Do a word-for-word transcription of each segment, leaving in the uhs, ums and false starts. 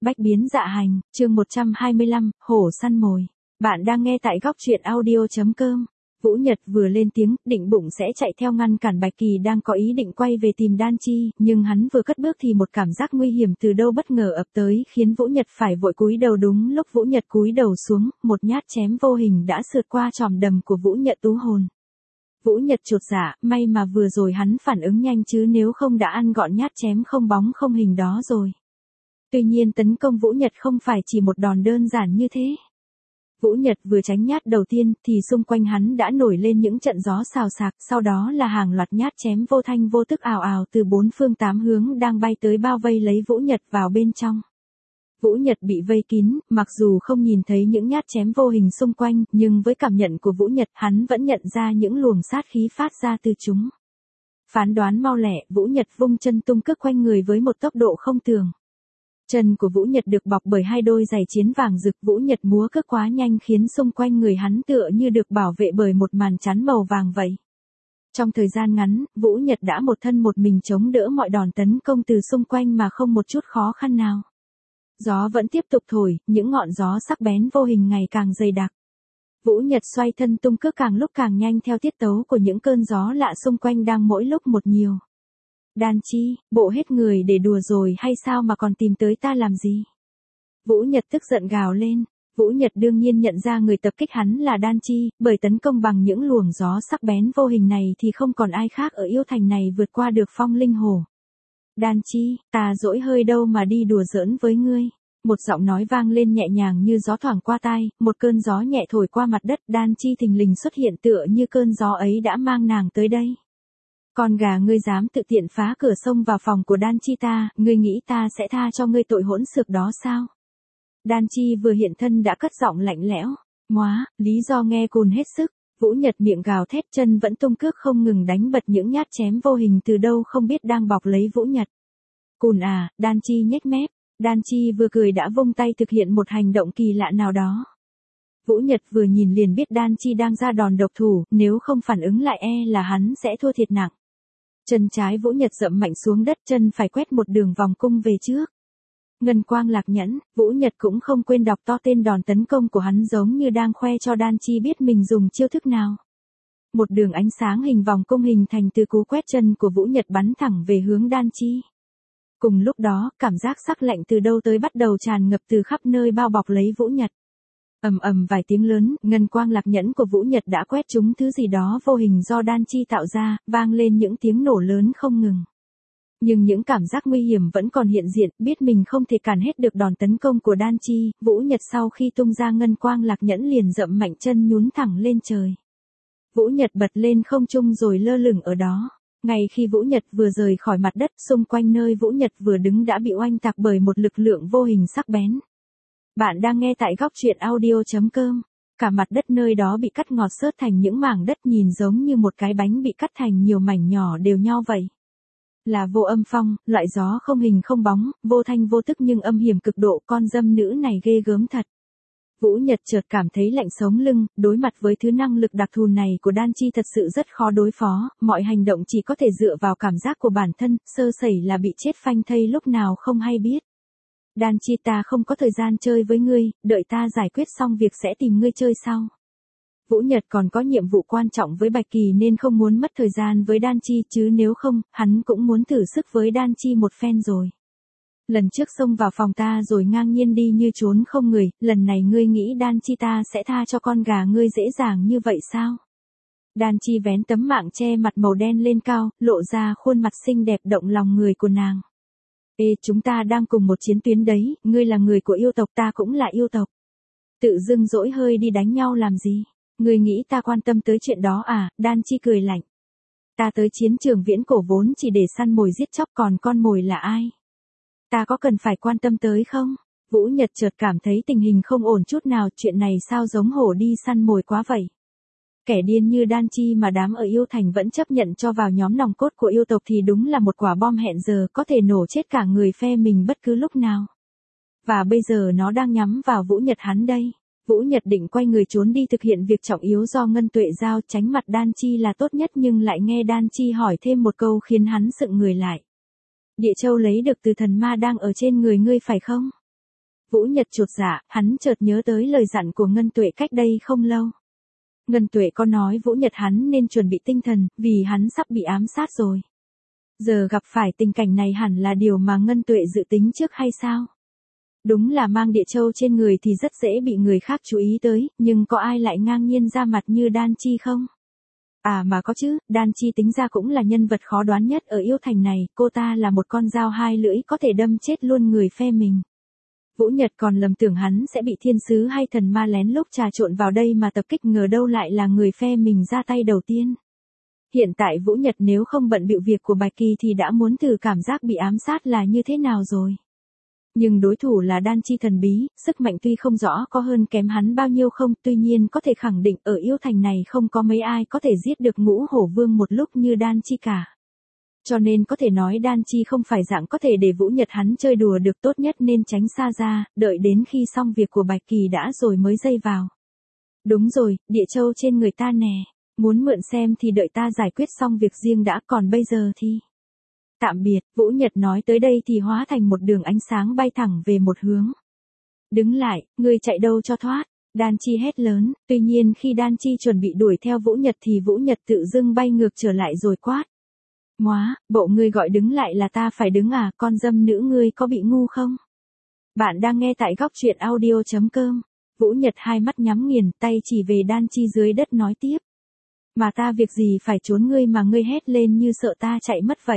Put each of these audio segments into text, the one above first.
Bách biến dạ hành, chương một trăm hai mươi lăm, hổ săn mồi. Bạn đang nghe tại góc truyện audio.com. Vũ Nhật vừa lên tiếng, định bụng sẽ chạy theo ngăn cản Bạch Kỳ đang có ý định quay về tìm Đan Chi, nhưng hắn vừa cất bước thì một cảm giác nguy hiểm từ đâu bất ngờ ập tới, khiến Vũ Nhật phải vội cúi đầu. Đúng lúc Vũ Nhật cúi đầu xuống, một nhát chém vô hình đã sượt qua tròm đầm của Vũ Nhật tú hồn. Vũ Nhật chột dạ, may mà vừa rồi hắn phản ứng nhanh chứ nếu không đã ăn gọn nhát chém không bóng không hình đó rồi. Tuy nhiên tấn công Vũ Nhật không phải chỉ một đòn đơn giản như thế. Vũ Nhật vừa tránh nhát đầu tiên thì xung quanh hắn đã nổi lên những trận gió xào xạc, sau đó là hàng loạt nhát chém vô thanh vô tức ào ào từ bốn phương tám hướng đang bay tới bao vây lấy Vũ Nhật vào bên trong. Vũ Nhật bị vây kín, mặc dù không nhìn thấy những nhát chém vô hình xung quanh, nhưng với cảm nhận của Vũ Nhật hắn vẫn nhận ra những luồng sát khí phát ra từ chúng. Phán đoán mau lẹ, Vũ Nhật vung chân tung cước quanh người với một tốc độ không tưởng. Chân của Vũ Nhật được bọc bởi hai đôi giày chiến vàng rực, Vũ Nhật múa cước quá nhanh khiến xung quanh người hắn tựa như được bảo vệ bởi một màn chắn màu vàng vậy. Trong thời gian ngắn, Vũ Nhật đã một thân một mình chống đỡ mọi đòn tấn công từ xung quanh mà không một chút khó khăn nào. Gió vẫn tiếp tục thổi, những ngọn gió sắc bén vô hình ngày càng dày đặc. Vũ Nhật xoay thân tung cước càng lúc càng nhanh theo tiết tấu của những cơn gió lạ xung quanh đang mỗi lúc một nhiều. Đan Chi, bộ hết người để đùa rồi hay sao mà còn tìm tới ta làm gì? Vũ Nhật tức giận gào lên. Vũ Nhật đương nhiên nhận ra người tập kích hắn là Đan Chi, bởi tấn công bằng những luồng gió sắc bén vô hình này thì không còn ai khác ở yêu thành này vượt qua được Phong Linh Hổ. Đan Chi, ta dỗi hơi đâu mà đi đùa giỡn với ngươi. Một giọng nói vang lên nhẹ nhàng như gió thoảng qua tai, một cơn gió nhẹ thổi qua mặt đất. Đan Chi thình lình xuất hiện tựa như cơn gió ấy đã mang nàng tới đây. Con gà, ngươi dám tự tiện phá cửa xông vào phòng của Đan Chi ta, ngươi nghĩ ta sẽ tha cho ngươi tội hỗn xược đó sao? Đan Chi vừa hiện thân đã cất giọng lạnh lẽo. Móa, lý do nghe cùn hết sức. Vũ Nhật miệng gào thét, chân vẫn tung cước không ngừng đánh bật những nhát chém vô hình từ đâu không biết đang bọc lấy Vũ Nhật. Cùn à, Đan Chi nhếch mép. Đan Chi vừa cười đã vung tay thực hiện một hành động kỳ lạ nào đó. Vũ Nhật vừa nhìn liền biết Đan Chi đang ra đòn độc thủ, nếu không phản ứng lại e là hắn sẽ thua thiệt nặng. Chân trái Vũ Nhật dậm mạnh xuống đất, chân phải quét một đường vòng cung về trước. Ngân quang lạc nhẫn, Vũ Nhật cũng không quên đọc to tên đòn tấn công của hắn giống như đang khoe cho Đan Chi biết mình dùng chiêu thức nào. Một đường ánh sáng hình vòng cung hình thành từ cú quét chân của Vũ Nhật bắn thẳng về hướng Đan Chi. Cùng lúc đó, cảm giác sắc lạnh từ đâu tới bắt đầu tràn ngập từ khắp nơi bao bọc lấy Vũ Nhật. Ầm ầm vài tiếng lớn, ngân quang lạc nhẫn của Vũ Nhật đã quét trúng thứ gì đó vô hình do Đan Chi tạo ra, vang lên những tiếng nổ lớn không ngừng. Nhưng những cảm giác nguy hiểm vẫn còn hiện diện, biết mình không thể cản hết được đòn tấn công của Đan Chi, Vũ Nhật sau khi tung ra ngân quang lạc nhẫn liền dậm mạnh chân nhún thẳng lên trời. Vũ Nhật bật lên không trung rồi lơ lửng ở đó. Ngay khi Vũ Nhật vừa rời khỏi mặt đất, xung quanh nơi Vũ Nhật vừa đứng đã bị oanh tạc bởi một lực lượng vô hình sắc bén. Bạn đang nghe tại góc truyện audio.com. Cả mặt đất nơi đó bị cắt ngọt xớt thành những mảng đất nhìn giống như một cái bánh bị cắt thành nhiều mảnh nhỏ đều nhau vậy. Là Vô Âm Phong, loại gió không hình không bóng, vô thanh vô tức nhưng âm hiểm cực độ, con dâm nữ này ghê gớm thật. Vũ Nhật chợt cảm thấy lạnh sống lưng, đối mặt với thứ năng lực đặc thù này của Đan Chi thật sự rất khó đối phó, mọi hành động chỉ có thể dựa vào cảm giác của bản thân, sơ sẩy là bị chết phanh thây lúc nào không hay biết. Đan Chi, ta không có thời gian chơi với ngươi, đợi ta giải quyết xong việc sẽ tìm ngươi chơi sau. Vũ Nhật còn có nhiệm vụ quan trọng với Bạch Kỳ nên không muốn mất thời gian với Đan Chi, chứ nếu không, hắn cũng muốn thử sức với Đan Chi một phen rồi. Lần trước xông vào phòng ta rồi ngang nhiên đi như trốn không người, lần này ngươi nghĩ Đan Chi ta sẽ tha cho con gà ngươi dễ dàng như vậy sao? Đan Chi vén tấm mạng che mặt màu đen lên cao, lộ ra khuôn mặt xinh đẹp động lòng người của nàng. Ê, chúng ta đang cùng một chiến tuyến đấy, ngươi là người của yêu tộc, ta cũng là yêu tộc. Tự dưng dỗi hơi đi đánh nhau làm gì? Ngươi nghĩ ta quan tâm tới chuyện đó à? Đan Chi cười lạnh. Ta tới chiến trường viễn cổ vốn chỉ để săn mồi giết chóc, còn con mồi là ai? Ta có cần phải quan tâm tới không? Vũ Nhật chợt cảm thấy tình hình không ổn chút nào, chuyện này sao giống hổ đi săn mồi quá vậy? Kẻ điên như Đan Chi mà đám ở yêu thành vẫn chấp nhận cho vào nhóm nòng cốt của yêu tộc thì đúng là một quả bom hẹn giờ, có thể nổ chết cả người phe mình bất cứ lúc nào. Và bây giờ nó đang nhắm vào Vũ Nhật hắn đây. Vũ Nhật định quay người trốn đi thực hiện việc trọng yếu do Ngân Tuệ giao, tránh mặt Đan Chi là tốt nhất, nhưng lại nghe Đan Chi hỏi thêm một câu khiến hắn sững người lại. Địa châu lấy được từ thần ma đang ở trên người ngươi phải không? Vũ Nhật chột dạ, hắn chợt nhớ tới lời dặn của Ngân Tuệ cách đây không lâu. Ngân Tuệ có nói Vũ Nhật hắn nên chuẩn bị tinh thần, vì hắn sắp bị ám sát rồi. Giờ gặp phải tình cảnh này hẳn là điều mà Ngân Tuệ dự tính trước hay sao? Đúng là mang địa châu trên người thì rất dễ bị người khác chú ý tới, nhưng có ai lại ngang nhiên ra mặt như Đan Chi không? À mà có chứ, Đan Chi tính ra cũng là nhân vật khó đoán nhất ở yêu thành này, cô ta là một con dao hai lưỡi có thể đâm chết luôn người phe mình. Vũ Nhật còn lầm tưởng hắn sẽ bị thiên sứ hay thần ma lén lúc trà trộn vào đây mà tập kích, ngờ đâu lại là người phe mình ra tay đầu tiên. Hiện tại Vũ Nhật nếu không bận bịu việc của Bạch Kỳ thì đã muốn thử cảm giác bị ám sát là như thế nào rồi. Nhưng đối thủ là Đan Chi thần bí, sức mạnh tuy không rõ có hơn kém hắn bao nhiêu không, tuy nhiên có thể khẳng định ở yêu thành này không có mấy ai có thể giết được Ngũ Hổ Vương một lúc như Đan Chi cả. Cho nên có thể nói Đan Chi không phải dạng có thể để Vũ Nhật hắn chơi đùa được, tốt nhất nên tránh xa ra, đợi đến khi xong việc của Bạch Kỳ đã rồi mới dây vào. Đúng rồi, địa châu trên người ta nè, muốn mượn xem thì đợi ta giải quyết xong việc riêng đã, còn bây giờ thì... Tạm biệt, Vũ Nhật nói tới đây thì hóa thành một đường ánh sáng bay thẳng về một hướng. Đứng lại, ngươi chạy đâu cho thoát, Đan Chi hét lớn, tuy nhiên khi Đan Chi chuẩn bị đuổi theo Vũ Nhật thì Vũ Nhật tự dưng bay ngược trở lại rồi quát. Móa, bộ ngươi gọi đứng lại là ta phải đứng à, con dâm nữ ngươi có bị ngu không? Bạn đang nghe tại góc truyện audio chấm com. Vũ Nhật hai mắt nhắm nghiền, tay chỉ về Đan Chi dưới đất nói tiếp. Mà ta việc gì phải trốn ngươi mà ngươi hét lên như sợ ta chạy mất vậy?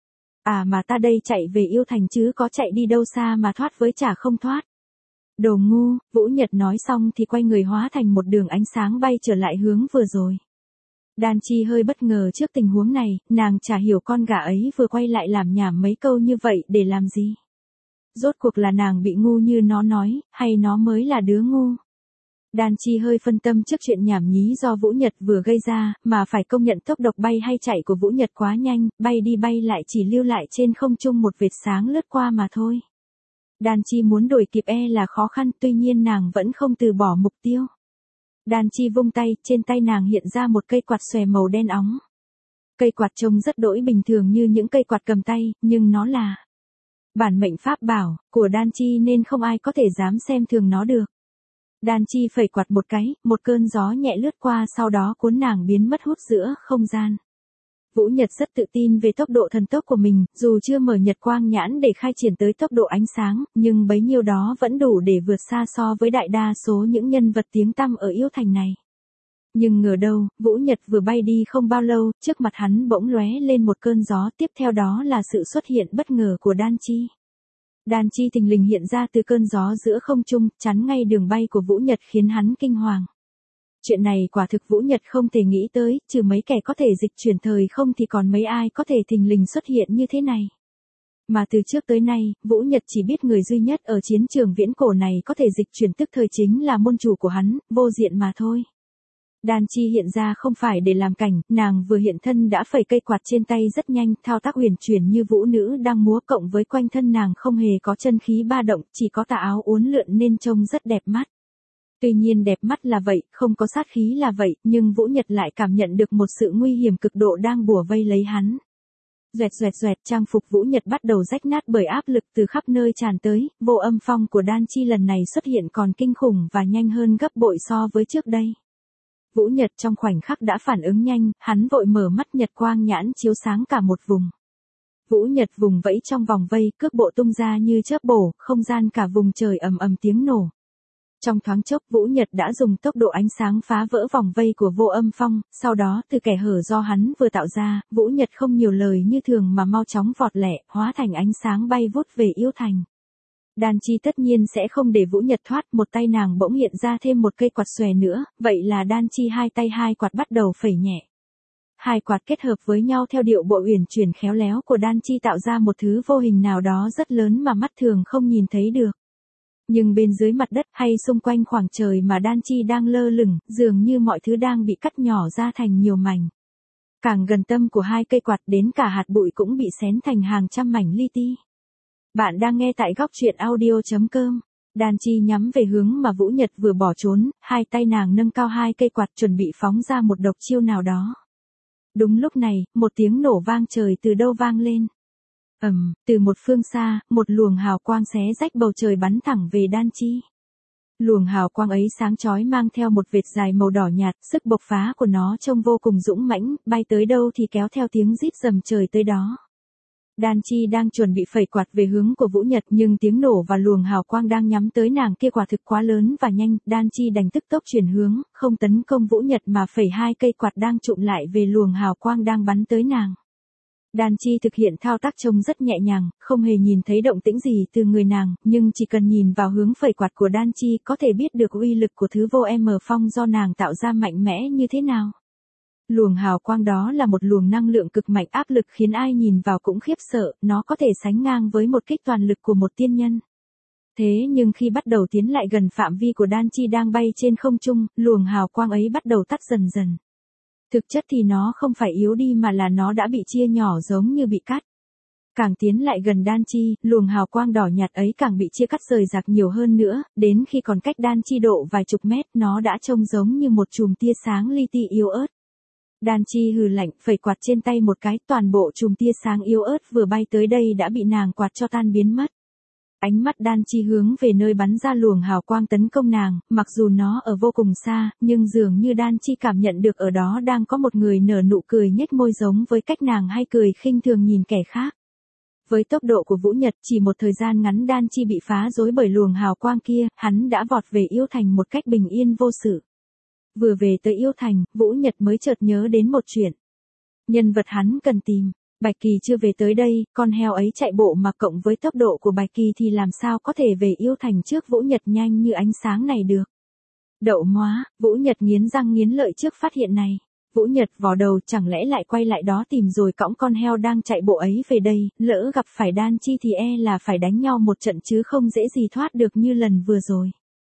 À mà ta đây chạy về yêu thành chứ có chạy đi đâu xa mà thoát với chả không thoát. Đồ ngu, Vũ Nhật nói xong thì quay người hóa thành một đường ánh sáng bay trở lại hướng vừa rồi. Đan Chi hơi bất ngờ trước tình huống này, nàng chả hiểu con gà ấy vừa quay lại làm nhảm mấy câu như vậy để làm gì. Rốt cuộc là nàng bị ngu như nó nói, hay nó mới là đứa ngu. Đan Chi hơi phân tâm trước chuyện nhảm nhí do Vũ Nhật vừa gây ra, mà phải công nhận tốc độ bay hay chạy của Vũ Nhật quá nhanh, bay đi bay lại chỉ lưu lại trên không trung một vệt sáng lướt qua mà thôi. Đan Chi muốn đuổi kịp e là khó khăn, tuy nhiên nàng vẫn không từ bỏ mục tiêu. Đan Chi vung tay, trên tay nàng hiện ra một cây quạt xòe màu đen óng. Cây quạt trông rất đỗi bình thường như những cây quạt cầm tay, nhưng nó là bản mệnh pháp bảo của Đan Chi nên không ai có thể dám xem thường nó được. Đan Chi phẩy quạt một cái, một cơn gió nhẹ lướt qua sau đó cuốn nàng biến mất hút giữa không gian. Vũ Nhật rất tự tin về tốc độ thần tốc của mình, dù chưa mở nhật quang nhãn để khai triển tới tốc độ ánh sáng, nhưng bấy nhiêu đó vẫn đủ để vượt xa so với đại đa số những nhân vật tiếng tăm ở yêu thành này. Nhưng ngờ đâu, Vũ Nhật vừa bay đi không bao lâu, trước mặt hắn bỗng lóe lên một cơn gió, tiếp theo đó là sự xuất hiện bất ngờ của Đan Chi. Đan Chi thình lình hiện ra từ cơn gió giữa không trung, chắn ngay đường bay của Vũ Nhật khiến hắn kinh hoàng. Chuyện này quả thực Vũ Nhật không thể nghĩ tới, trừ mấy kẻ có thể dịch chuyển thời không thì còn mấy ai có thể thình lình xuất hiện như thế này. Mà từ trước tới nay, Vũ Nhật chỉ biết người duy nhất ở chiến trường viễn cổ này có thể dịch chuyển tức thời chính là môn chủ của hắn, Vô Diện mà thôi. Đan Chi hiện ra không phải để làm cảnh, nàng vừa hiện thân đã phẩy cây quạt trên tay rất nhanh, thao tác huyền chuyển như vũ nữ đang múa, cộng với quanh thân nàng không hề có chân khí ba động, chỉ có tà áo uốn lượn nên trông rất đẹp mắt. Tuy nhiên đẹp mắt là vậy, không có sát khí là vậy, nhưng Vũ Nhật lại cảm nhận được một sự nguy hiểm cực độ đang bủa vây lấy hắn. Doẹt doẹt doẹt, trang phục Vũ Nhật bắt đầu rách nát bởi áp lực từ khắp nơi tràn tới, vô âm phong của Đan Chi lần này xuất hiện còn kinh khủng và nhanh hơn gấp bội so với trước đây. Vũ Nhật trong khoảnh khắc đã phản ứng nhanh, hắn vội mở mắt nhật quang nhãn chiếu sáng cả một vùng. Vũ Nhật vùng vẫy trong vòng vây, cước bộ tung ra như chớp bổ, không gian cả vùng trời ầm ầm tiếng nổ. Trong thoáng chốc Vũ Nhật đã dùng tốc độ ánh sáng phá vỡ vòng vây của vô âm phong, sau đó từ kẻ hở do hắn vừa tạo ra, Vũ Nhật không nhiều lời như thường mà mau chóng vọt lẹ, hóa thành ánh sáng bay vút về yêu thành. Đan Chi tất nhiên sẽ không để Vũ Nhật thoát, một tay nàng bỗng hiện ra thêm một cây quạt xòe nữa, vậy là Đan Chi hai tay hai quạt bắt đầu phẩy nhẹ. Hai quạt kết hợp với nhau theo điệu bộ uyển chuyển khéo léo của Đan Chi tạo ra một thứ vô hình nào đó rất lớn mà mắt thường không nhìn thấy được. Nhưng bên dưới mặt đất hay xung quanh khoảng trời mà Đan Chi đang lơ lửng, dường như mọi thứ đang bị cắt nhỏ ra thành nhiều mảnh. Càng gần tâm của hai cây quạt đến cả hạt bụi cũng bị xén thành hàng trăm mảnh li ti. Bạn đang nghe tại góc truyện audio chấm com. Đan Chi nhắm về hướng mà Vũ Nhật vừa bỏ trốn, hai tay nàng nâng cao hai cây quạt chuẩn bị phóng ra một độc chiêu nào đó. Đúng lúc này, một tiếng nổ vang trời từ đâu vang lên. Ầm, từ một phương xa, một luồng hào quang xé rách bầu trời bắn thẳng về Đan Chi. Luồng hào quang ấy sáng chói mang theo một vệt dài màu đỏ nhạt, sức bộc phá của nó trông vô cùng dũng mãnh, bay tới đâu thì kéo theo tiếng rít rầm trời tới đó. Đan Chi đang chuẩn bị phẩy quạt về hướng của Vũ Nhật, nhưng tiếng nổ và luồng hào quang đang nhắm tới nàng kia quả thực quá lớn và nhanh, Đan Chi đành tức tốc chuyển hướng, không tấn công Vũ Nhật mà phẩy hai cây quạt đang chụm lại về luồng hào quang đang bắn tới nàng. Đan Chi thực hiện thao tác trông rất nhẹ nhàng, không hề nhìn thấy động tĩnh gì từ người nàng, nhưng chỉ cần nhìn vào hướng phẩy quạt của Đan Chi có thể biết được uy lực của thứ vô M phong do nàng tạo ra mạnh mẽ như thế nào. Luồng hào quang đó là một luồng năng lượng cực mạnh áp lực khiến ai nhìn vào cũng khiếp sợ, nó có thể sánh ngang với một kích toàn lực của một tiên nhân. Thế nhưng khi bắt đầu tiến lại gần phạm vi của Đan Chi đang bay trên không trung, luồng hào quang ấy bắt đầu tắt dần dần. Thực chất thì nó không phải yếu đi mà là nó đã bị chia nhỏ giống như bị cắt. Càng tiến lại gần Đan Chi, luồng hào quang đỏ nhạt ấy càng bị chia cắt rời rạc nhiều hơn nữa, đến khi còn cách Đan Chi độ vài chục mét nó đã trông giống như một chùm tia sáng li ti yếu ớt. Đan Chi hừ lạnh, phẩy quạt trên tay một cái, toàn bộ chùm tia sáng yếu ớt vừa bay tới đây đã bị nàng quạt cho tan biến mất. Ánh mắt Đan Chi hướng về nơi bắn ra luồng hào quang tấn công nàng, mặc dù nó ở vô cùng xa, nhưng dường như Đan Chi cảm nhận được ở đó đang có một người nở nụ cười nhếch môi giống với cách nàng hay cười khinh thường nhìn kẻ khác. Với tốc độ của Vũ Nhật, chỉ một thời gian ngắn Đan Chi bị phá rối bởi luồng hào quang kia, hắn đã vọt về Yêu Thành một cách bình yên vô sự. Vừa về tới Yêu Thành, Vũ Nhật mới chợt nhớ đến một chuyện. Nhân vật hắn cần tìm. Bạch Kỳ chưa về tới đây, con heo ấy chạy bộ mà cộng với tốc độ của Bạch Kỳ thì làm sao có thể về Yêu Thành trước Vũ Nhật nhanh như ánh sáng này được. Đậu móa, Vũ Nhật nghiến răng nghiến lợi trước phát hiện này. Vũ Nhật vò đầu, chẳng lẽ lại quay lại đó tìm rồi cõng con heo đang chạy bộ ấy về đây, lỡ gặp phải Đan Chi thì e là phải đánh nhau một trận chứ không dễ gì thoát được như lần vừa rồi.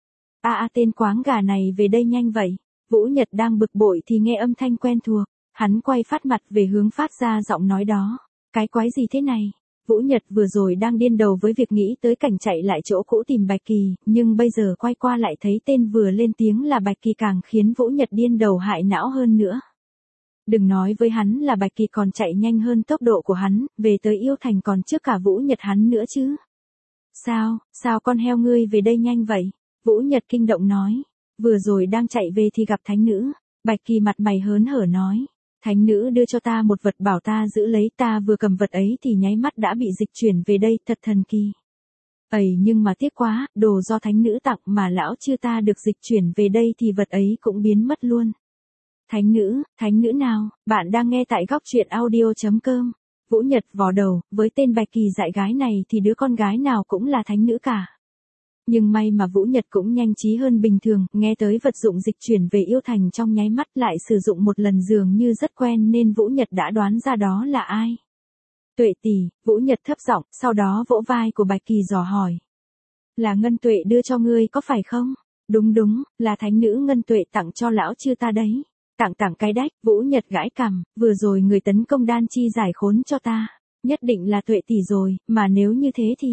A à, à, tên quáng gà này về đây nhanh vậy. Vũ Nhật đang bực bội thì nghe âm thanh quen thuộc. Hắn quay phát mặt về hướng phát ra giọng nói đó. Cái quái gì thế này? Vũ Nhật vừa rồi đang điên đầu với việc nghĩ tới cảnh chạy lại chỗ cũ tìm Bạch Kỳ, nhưng bây giờ quay qua lại thấy tên vừa lên tiếng là Bạch Kỳ càng khiến Vũ Nhật điên đầu hại não hơn nữa. Đừng nói với hắn là Bạch Kỳ còn chạy nhanh hơn tốc độ của hắn, về tới Yêu Thành còn trước cả Vũ Nhật hắn nữa chứ. Sao, sao con heo ngươi về đây nhanh vậy? Vũ Nhật kinh động nói. Vừa rồi đang chạy về thì gặp thánh nữ. Bạch Kỳ mặt mày hớn hở nói. Thánh nữ đưa cho ta một vật bảo ta giữ lấy, ta vừa cầm vật ấy thì nháy mắt đã bị dịch chuyển về đây, thật thần kỳ. Ây nhưng mà tiếc quá, đồ do thánh nữ tặng mà lão chưa ta được dịch chuyển về đây thì vật ấy cũng biến mất luôn. Thánh nữ, thánh nữ nào, bạn đang nghe tại góc truyện audio chấm com. Vũ Nhật vò đầu, với tên Bạch Kỳ dại gái này thì đứa con gái nào cũng là thánh nữ cả. Nhưng may mà Vũ Nhật cũng nhanh trí hơn bình thường, nghe tới vật dụng dịch chuyển về Yêu Thành trong nháy mắt lại sử dụng một lần dường như rất quen nên Vũ Nhật đã đoán ra đó là ai. Tuệ tỷ, Vũ Nhật thấp giọng, sau đó vỗ vai của Bạch Kỳ dò hỏi. Là Ngân Tuệ đưa cho ngươi có phải không? Đúng đúng, là thánh nữ Ngân Tuệ tặng cho lão chư ta đấy. Tặng tặng cái đách, Vũ Nhật gãi cằm, vừa rồi người tấn công Đan Chi giải khốn cho ta. Nhất định là Tuệ tỷ rồi, mà nếu như thế thì...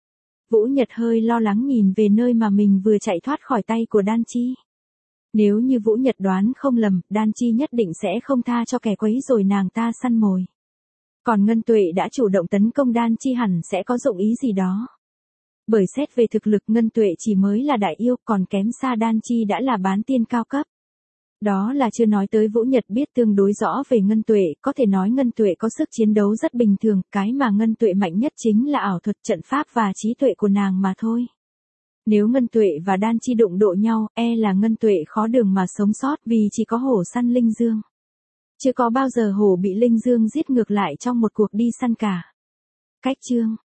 Vũ Nhật hơi lo lắng nhìn về nơi mà mình vừa chạy thoát khỏi tay của Đan Chi. Nếu như Vũ Nhật đoán không lầm, Đan Chi nhất định sẽ không tha cho kẻ quấy rồi nàng ta săn mồi. Còn Ngân Tuệ đã chủ động tấn công Đan Chi hẳn sẽ có dụng ý gì đó. Bởi xét về thực lực Ngân Tuệ chỉ mới là đại yêu, còn kém xa Đan Chi đã là bán tiên cao cấp. Đó là chưa nói tới Vũ Nhật biết tương đối rõ về Ngân Tuệ, có thể nói Ngân Tuệ có sức chiến đấu rất bình thường, cái mà Ngân Tuệ mạnh nhất chính là ảo thuật trận pháp và trí tuệ của nàng mà thôi. Nếu Ngân Tuệ và Đan Chi đụng độ nhau, e là Ngân Tuệ khó đường mà sống sót vì chỉ có hổ săn linh dương. Chưa có bao giờ hổ bị linh dương giết ngược lại trong một cuộc đi săn cả. Cách chương